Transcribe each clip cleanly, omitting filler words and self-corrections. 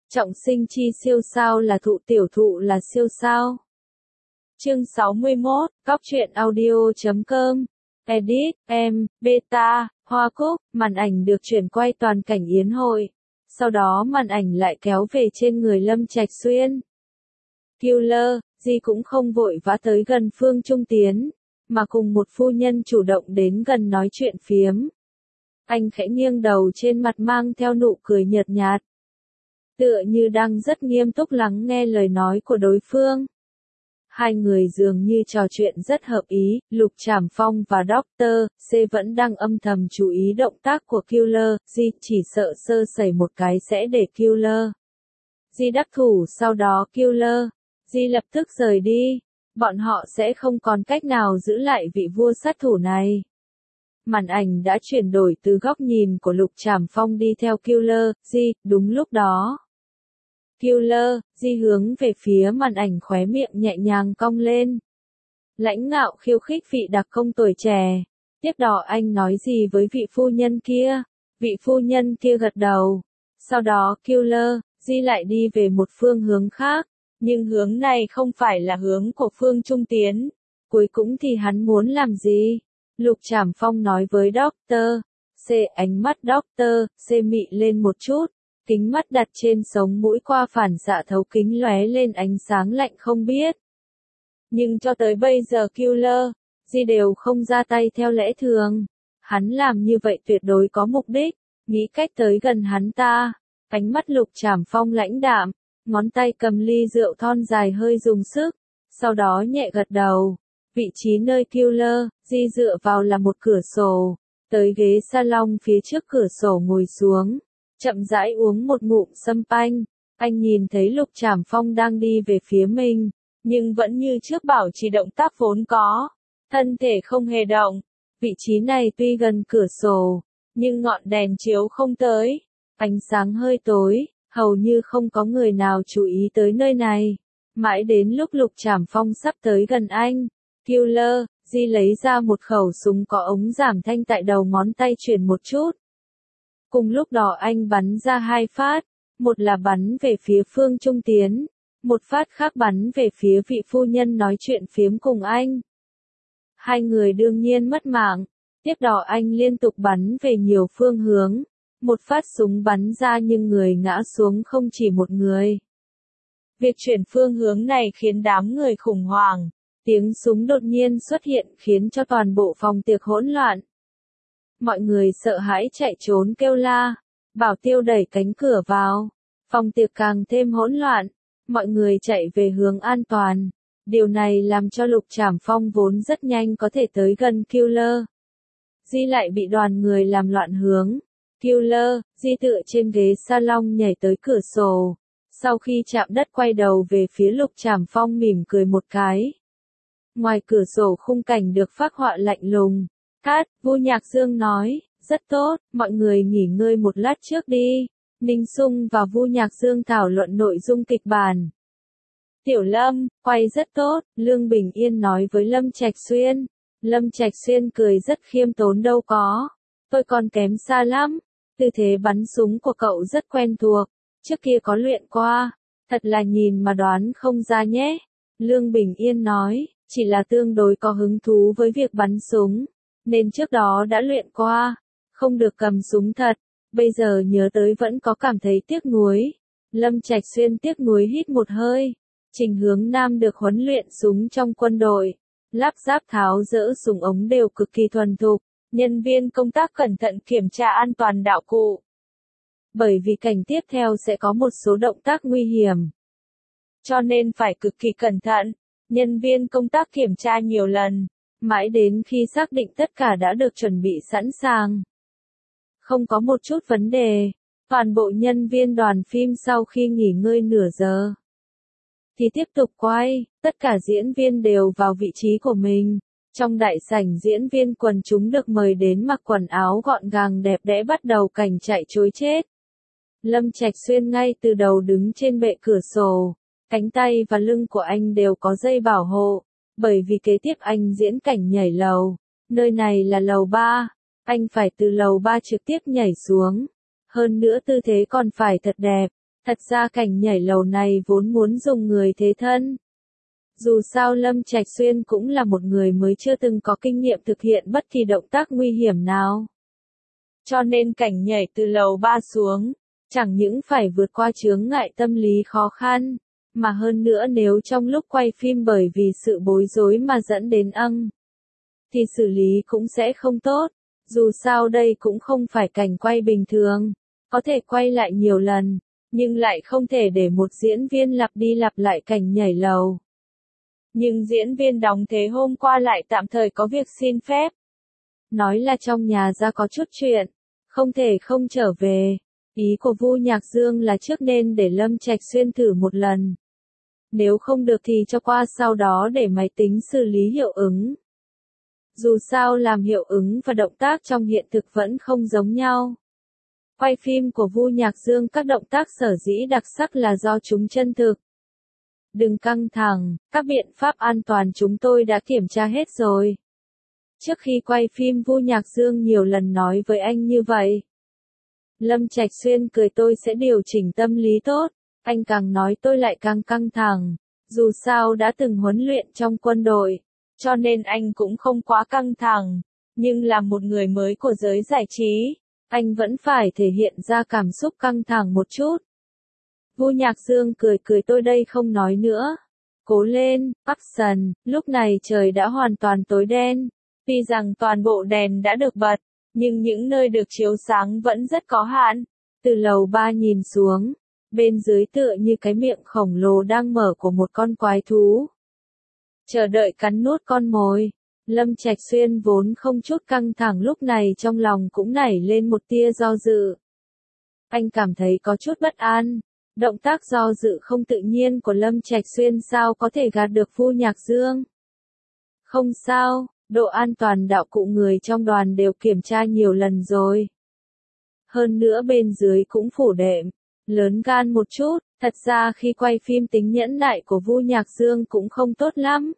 Trọng sinh chi siêu sao là thụ, tiểu thụ là siêu sao. Chương 61, Cóc truyện audio.com. Edit, beta, Hoa Cúc, màn ảnh được chuyển quay toàn cảnh yến hội. Sau đó màn ảnh lại kéo về trên người Lâm Trạch Xuyên. Killer, Di cũng không vội vã tới gần Phương Trung Tiến, mà cùng một phu nhân chủ động đến gần nói chuyện phiếm. Anh khẽ nghiêng đầu, trên mặt mang theo nụ cười nhợt nhạt, tựa như đang rất nghiêm túc lắng nghe lời nói của đối phương. Hai người dường như trò chuyện rất hợp ý. Lục Trảm Phong và Dr. C vẫn đang âm thầm chú ý động tác của Killer. Di chỉ sợ sơ sẩy một cái sẽ để Killer Di đắc thủ, sau đó Killer Di lập tức rời đi. Bọn họ sẽ không còn cách nào giữ lại vị vua sát thủ này. Màn ảnh đã chuyển đổi từ góc nhìn của Lục Trảm Phong đi theo Killer Di. Đúng lúc đó, Killer Di hướng về phía màn ảnh, khóe miệng nhẹ nhàng cong lên. Lãnh ngạo khiêu khích vị đặc công tuổi trẻ. Tiếp đó anh nói gì với vị phu nhân kia? Vị phu nhân kia gật đầu. Sau đó Killer Di lại đi về một phương hướng khác. Nhưng hướng này không phải là hướng của Phương Trung Tiến. Cuối cùng thì hắn muốn làm gì? Lục Trảm Phong nói với Dr. C. Ánh mắt Dr. C mị lên một chút. Kính mắt đặt trên sống mũi qua phản xạ thấu kính lóe lên ánh sáng lạnh không biết. Nhưng cho tới bây giờ Killer Di đều không ra tay theo lẽ thường. Hắn làm như vậy tuyệt đối có mục đích, nghĩ cách tới gần hắn ta. Ánh mắt Lục Trảm Phong lãnh đạm, ngón tay cầm ly rượu thon dài hơi dùng sức, sau đó nhẹ gật đầu. Vị trí nơi Killer Di dựa vào là một cửa sổ. Tới ghế salon phía trước cửa sổ ngồi xuống, chậm rãi uống một ngụm sâm panh. Anh nhìn thấy Lục Trảm Phong đang đi về phía mình, nhưng vẫn như trước bảo trì động tác vốn có, thân thể không hề động. Vị trí này tuy gần cửa sổ, nhưng ngọn đèn chiếu không tới, ánh sáng hơi tối, hầu như không có người nào chú ý tới nơi này. Mãi đến lúc Lục Trảm Phong sắp tới gần anh, Killer Di lấy ra một khẩu súng có ống giảm thanh tại đầu ngón tay, chuyển một chút. Cùng lúc đó anh bắn ra hai phát, một là bắn về phía Phương Trung Tiến, một phát khác bắn về phía vị phu nhân nói chuyện phiếm cùng anh. Hai người đương nhiên mất mạng. Tiếp đó anh liên tục bắn về nhiều phương hướng. Một phát súng bắn ra nhưng người ngã xuống không chỉ một người. Việc chuyển phương hướng này khiến đám người khủng hoảng. Tiếng súng đột nhiên xuất hiện khiến cho toàn bộ phòng tiệc hỗn loạn. Mọi người sợ hãi chạy trốn kêu la. Bảo tiêu đẩy cánh cửa vào. Phòng tiệc càng thêm hỗn loạn. Mọi người chạy về hướng an toàn. Điều này làm cho Lục Trảm Phong vốn rất nhanh có thể tới gần Killer Di lại bị đoàn người làm loạn hướng. Killer Di tựa trên ghế salon nhảy tới cửa sổ. Sau khi chạm đất quay đầu về phía Lục Trảm Phong mỉm cười một cái. Ngoài cửa sổ khung cảnh được phác họa lạnh lùng. Cát, Vu Nhạc Dương nói, rất tốt, mọi người nghỉ ngơi một lát trước đi. Ninh Sung và Vu Nhạc Dương thảo luận nội dung kịch bản. Tiểu Lâm, quay rất tốt, Lương Bình Yên nói với Lâm Trạch Xuyên. Lâm Trạch Xuyên cười rất khiêm tốn, đâu có, tôi còn kém xa lắm. Tư thế bắn súng của cậu rất quen thuộc, trước kia có luyện qua, thật là nhìn mà đoán không ra nhé. Lương Bình Yên nói, chỉ là tương đối có hứng thú với việc bắn súng, nên trước đó đã luyện qua, không được cầm súng thật, bây giờ nhớ tới vẫn có cảm thấy tiếc nuối. Lâm Trạch Xuyên tiếc nuối hít một hơi. Trình Hướng Nam được huấn luyện súng trong quân đội, lắp ráp tháo dỡ súng ống đều cực kỳ thuần thục, nhân viên công tác cẩn thận kiểm tra an toàn đạo cụ. Bởi vì cảnh tiếp theo sẽ có một số động tác nguy hiểm, cho nên phải cực kỳ cẩn thận, nhân viên công tác kiểm tra nhiều lần, mãi đến khi xác định tất cả đã được chuẩn bị sẵn sàng, không có một chút vấn đề. Toàn bộ nhân viên đoàn phim sau khi nghỉ ngơi nửa giờ thì tiếp tục quay, tất cả diễn viên đều vào vị trí của mình. Trong đại sảnh diễn viên quần chúng được mời đến mặc quần áo gọn gàng đẹp đẽ bắt đầu cảnh chạy trối chết. Lâm Trạch Xuyên ngay từ đầu đứng trên bệ cửa sổ, cánh tay và lưng của anh đều có dây bảo hộ, bởi vì kế tiếp anh diễn cảnh nhảy lầu. Nơi này là lầu 3, anh phải từ lầu 3 trực tiếp nhảy xuống. Hơn nữa tư thế còn phải thật đẹp. Thật ra cảnh nhảy lầu này vốn muốn dùng người thế thân. Dù sao Lâm Trạch Xuyên cũng là một người mới chưa từng có kinh nghiệm thực hiện bất kỳ động tác nguy hiểm nào. Cho nên cảnh nhảy từ lầu 3 xuống, chẳng những phải vượt qua chướng ngại tâm lý khó khăn, mà hơn nữa nếu trong lúc quay phim bởi vì sự bối rối mà dẫn đến thì xử lý cũng sẽ không tốt. Dù sao đây cũng không phải cảnh quay bình thường, có thể quay lại nhiều lần, nhưng lại không thể để một diễn viên lặp đi lặp lại cảnh nhảy lầu. Nhưng diễn viên đóng thế hôm qua lại tạm thời có việc xin phép. Nói là trong nhà ra có chút chuyện, không thể không trở về. Ý của Vu Nhạc Dương là trước nên để Lâm Trạch Xuyên thử một lần. Nếu không được thì cho qua sau đó để máy tính xử lý hiệu ứng. Dù sao làm hiệu ứng và động tác trong hiện thực vẫn không giống nhau. Quay phim của Vu Nhạc Dương các động tác sở dĩ đặc sắc là do chúng chân thực. Đừng căng thẳng, các biện pháp an toàn chúng tôi đã kiểm tra hết rồi. Trước khi quay phim Vu Nhạc Dương nhiều lần nói với anh như vậy. Lâm Trạch Xuyên cười tôi sẽ điều chỉnh tâm lý tốt, anh càng nói tôi lại càng căng thẳng. Dù sao đã từng huấn luyện trong quân đội, cho nên anh cũng không quá căng thẳng. Nhưng là một người mới của giới giải trí, anh vẫn phải thể hiện ra cảm xúc căng thẳng một chút. Vu Nhạc Dương cười cười tôi đây không nói nữa. Cố lên, action, lúc này trời đã hoàn toàn tối đen. Tuy rằng toàn bộ đèn đã được bật, nhưng những nơi được chiếu sáng vẫn rất có hạn. Từ lầu 3 nhìn xuống, bên dưới tựa như cái miệng khổng lồ đang mở của một con quái thú. Chờ đợi cắn nuốt con mồi. Lâm Trạch Xuyên vốn không chút căng thẳng lúc này trong lòng cũng nảy lên một tia do dự. Anh cảm thấy có chút bất an. Động tác do dự không tự nhiên của Lâm Trạch Xuyên sao có thể gạt được Vu Nhạc Dương. Không sao, độ an toàn đạo cụ người trong đoàn đều kiểm tra nhiều lần rồi. Hơn nữa bên dưới cũng phủ đệm, lớn gan một chút, thật ra khi quay phim tính nhẫn nại của Vu Nhạc Dương cũng không tốt lắm.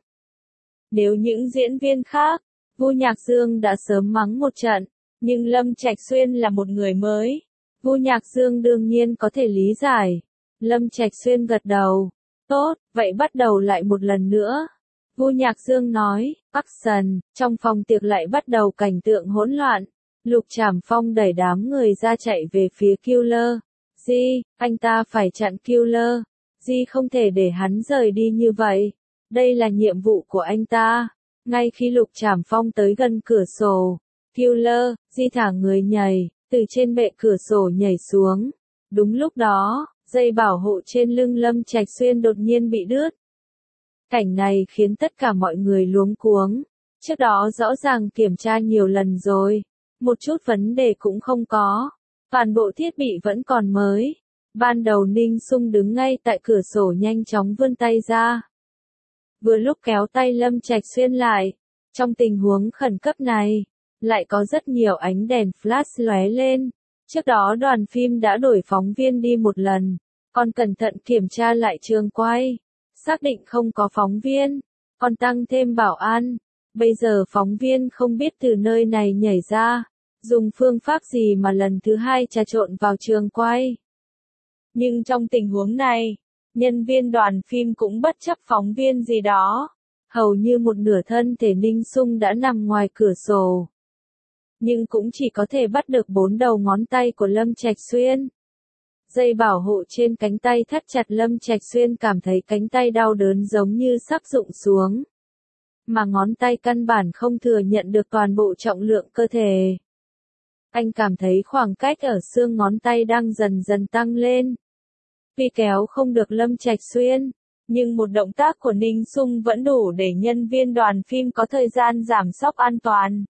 Nếu những diễn viên khác, Vu Nhạc Dương đã sớm mắng một trận, nhưng Lâm Trạch Xuyên là một người mới. Vu Nhạc Dương đương nhiên có thể lý giải. Lâm Trạch Xuyên gật đầu. Tốt, vậy bắt đầu lại một lần nữa. Vu Nhạc Dương nói, action, trong phòng tiệc lại bắt đầu cảnh tượng hỗn loạn. Lục Trảm Phong đẩy đám người ra chạy về phía Killer. Di, anh ta phải chặn Killer. Di không thể để hắn rời đi như vậy. Đây là nhiệm vụ của anh ta. Ngay khi Lục Trảm Phong tới gần cửa sổ, Killer, Di thả người nhảy, từ trên bệ cửa sổ nhảy xuống. Đúng lúc đó, dây bảo hộ trên lưng Lâm Trạch Xuyên đột nhiên bị đứt. Cảnh này khiến tất cả mọi người luống cuống. Trước đó rõ ràng kiểm tra nhiều lần rồi. Một chút vấn đề cũng không có. Toàn bộ thiết bị vẫn còn mới. Ban đầu Ninh Sung đứng ngay tại cửa sổ nhanh chóng vươn tay ra. Vừa lúc kéo tay Lâm Trạch Xuyên lại. Trong tình huống khẩn cấp này, lại có rất nhiều ánh đèn flash lóe lên. Trước đó đoàn phim đã đổi phóng viên đi một lần, còn cẩn thận kiểm tra lại trường quay. Xác định không có phóng viên, còn tăng thêm bảo an. Bây giờ phóng viên không biết từ nơi này nhảy ra, dùng phương pháp gì mà lần thứ hai trà trộn vào trường quay. Nhưng trong tình huống này, nhân viên đoàn phim cũng bất chấp phóng viên gì đó. Hầu như một nửa thân thể Ninh Sung đã nằm ngoài cửa sổ. Nhưng cũng chỉ có thể bắt được 4 đầu ngón tay của Lâm Trạch Xuyên. Dây bảo hộ trên cánh tay thắt chặt Lâm Trạch Xuyên cảm thấy cánh tay đau đớn giống như sắp rụng xuống. Mà ngón tay căn bản không thừa nhận được toàn bộ trọng lượng cơ thể. Anh cảm thấy khoảng cách ở xương ngón tay đang dần dần tăng lên. Tuy kéo không được Lâm Trạch Xuyên, nhưng một động tác của Ninh Sung vẫn đủ để nhân viên đoàn phim có thời gian giảm sóc an toàn.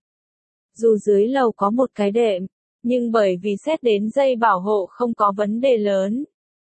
Dù dưới lầu có một cái đệm, nhưng bởi vì xét đến dây bảo hộ không có vấn đề lớn.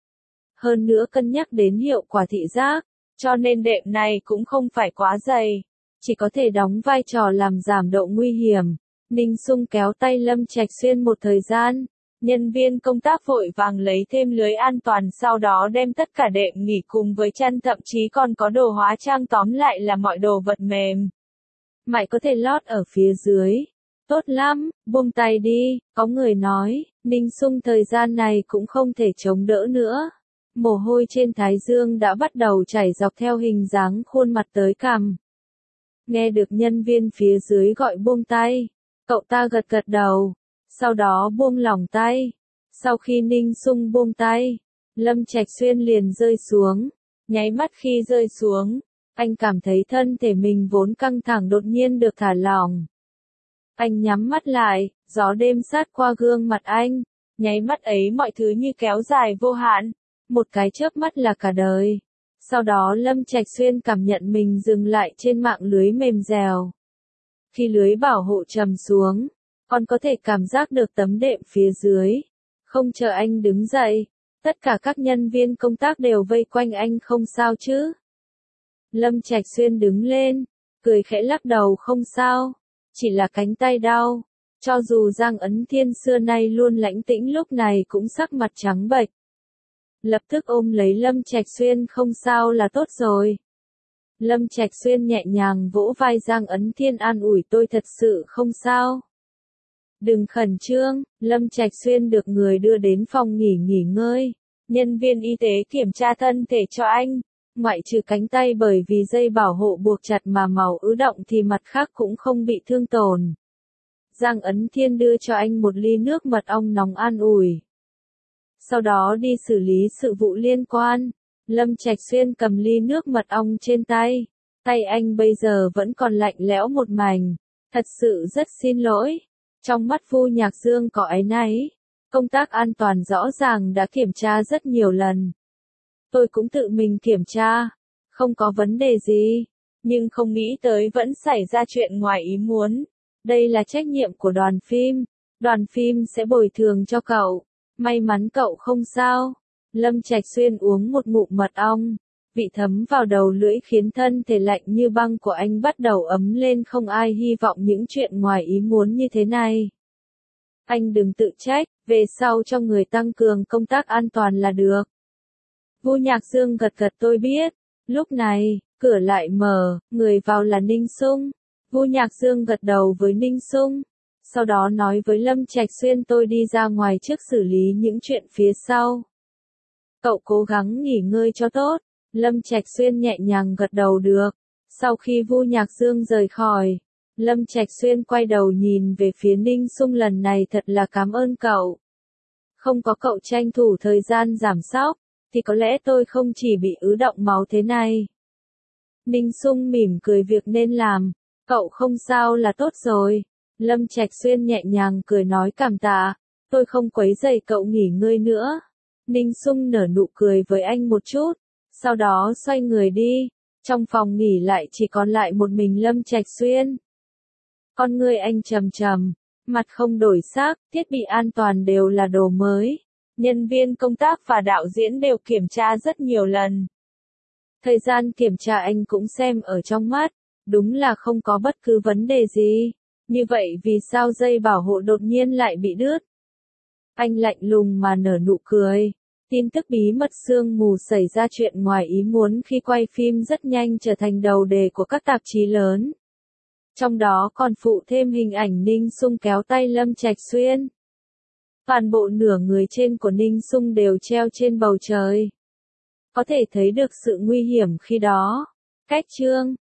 Hơn nữa cân nhắc đến hiệu quả thị giác, cho nên đệm này cũng không phải quá dày, chỉ có thể đóng vai trò làm giảm độ nguy hiểm. Ninh Sung kéo tay Lâm Trạch Xuyên một thời gian, nhân viên công tác vội vàng lấy thêm lưới an toàn sau đó đem tất cả đệm nghỉ cùng với chăn thậm chí còn có đồ hóa trang tóm lại là mọi đồ vật mềm. Mại có thể lót ở phía dưới. Tốt lắm, buông tay đi, có người nói, Ninh Xung thời gian này cũng không thể chống đỡ nữa. Mồ hôi trên thái dương đã bắt đầu chảy dọc theo hình dáng khuôn mặt tới cằm. Nghe được nhân viên phía dưới gọi buông tay, cậu ta gật gật đầu, sau đó buông lỏng tay. Sau khi Ninh Xung buông tay, Lâm Trạch Xuyên liền rơi xuống. Nháy mắt khi rơi xuống, anh cảm thấy thân thể mình vốn căng thẳng đột nhiên được thả lỏng. Anh nhắm mắt lại, gió đêm sát qua gương mặt anh, nháy mắt ấy mọi thứ như kéo dài vô hạn, một cái chớp mắt là cả đời. Sau đó Lâm Trạch Xuyên cảm nhận mình dừng lại trên mạng lưới mềm dẻo. Khi lưới bảo hộ trầm xuống, còn có thể cảm giác được tấm đệm phía dưới. Không chờ anh đứng dậy, tất cả các nhân viên công tác đều vây quanh anh không sao chứ. Lâm Trạch Xuyên đứng lên, cười khẽ lắc đầu không sao, chỉ là cánh tay đau. Cho dù Giang Ấn Thiên xưa nay luôn lãnh tĩnh lúc này cũng sắc mặt trắng bệch. Lập tức ôm lấy Lâm Trạch Xuyên không sao là tốt rồi. Lâm Trạch Xuyên nhẹ nhàng vỗ vai Giang Ấn Thiên an ủi tôi thật sự không sao. Đừng khẩn trương, Lâm Trạch Xuyên được người đưa đến phòng nghỉ ngơi. Nhân viên y tế kiểm tra thân thể cho anh. Ngoại trừ cánh tay bởi vì dây bảo hộ buộc chặt mà máu ứ động thì mặt khác cũng không bị thương tổn. Giang Ấn Thiên đưa cho anh một ly nước mật ong nóng an ủi. Sau đó đi xử lý sự vụ liên quan. Lâm Trạch Xuyên cầm ly nước mật ong trên tay. Tay anh bây giờ vẫn còn lạnh lẽo một mảnh. Thật sự rất xin lỗi. Trong mắt Vu Nhạc Dương có áy náy. Công tác an toàn rõ ràng đã kiểm tra rất nhiều lần. Tôi cũng tự mình kiểm tra. Không có vấn đề gì. Nhưng không nghĩ tới vẫn xảy ra chuyện ngoài ý muốn. Đây là trách nhiệm của đoàn phim. Đoàn phim sẽ bồi thường cho cậu. May mắn cậu không sao. Lâm Trạch Xuyên uống một ngụm mật ong. Vị thấm vào đầu lưỡi khiến thân thể lạnh như băng của anh bắt đầu ấm lên, không ai hy vọng những chuyện ngoài ý muốn như thế này. Anh đừng tự trách, về sau cho người tăng cường công tác an toàn là được. Vu Nhạc Dương gật gật tôi biết. Lúc này, cửa lại mở, người vào là Ninh Xung. Vu Nhạc Dương gật đầu với Ninh Xung. Sau đó nói với Lâm Trạch Xuyên tôi đi ra ngoài trước xử lý những chuyện phía sau. Cậu cố gắng nghỉ ngơi cho tốt. Lâm Trạch Xuyên nhẹ nhàng gật đầu được. Sau khi Vu Nhạc Dương rời khỏi, Lâm Trạch Xuyên quay đầu nhìn về phía Ninh Xung, lần này thật là cảm ơn cậu. Không có cậu tranh thủ thời gian giảm sóc, thì có lẽ tôi không chỉ bị ứ động máu thế này. Ninh Xung mỉm cười việc nên làm. Cậu không sao là tốt rồi. Lâm Trạch Xuyên nhẹ nhàng cười nói cảm tạ. Tôi không quấy rầy cậu nghỉ ngơi nữa. Ninh Xung nở nụ cười với anh một chút. Sau đó xoay người đi. Trong phòng nghỉ lại chỉ còn lại một mình Lâm Trạch Xuyên. Con người anh trầm trầm. Mặt không đổi sắc. Thiết bị an toàn đều là đồ mới. Nhân viên công tác và đạo diễn đều kiểm tra rất nhiều lần. Thời gian kiểm tra anh cũng xem ở trong mắt. Đúng là không có bất cứ vấn đề gì. Như vậy vì sao dây bảo hộ đột nhiên lại bị đứt? Anh lạnh lùng mà nở nụ cười. Tin tức bí mật sương mù xảy ra chuyện ngoài ý muốn khi quay phim rất nhanh trở thành đầu đề của các tạp chí lớn. Trong đó còn phụ thêm hình ảnh Ninh Xung kéo tay Lâm Trạch Xuyên. Toàn bộ nửa người trên của Ninh Xung đều treo trên bầu trời. Có thể thấy được sự nguy hiểm khi đó. Cách chương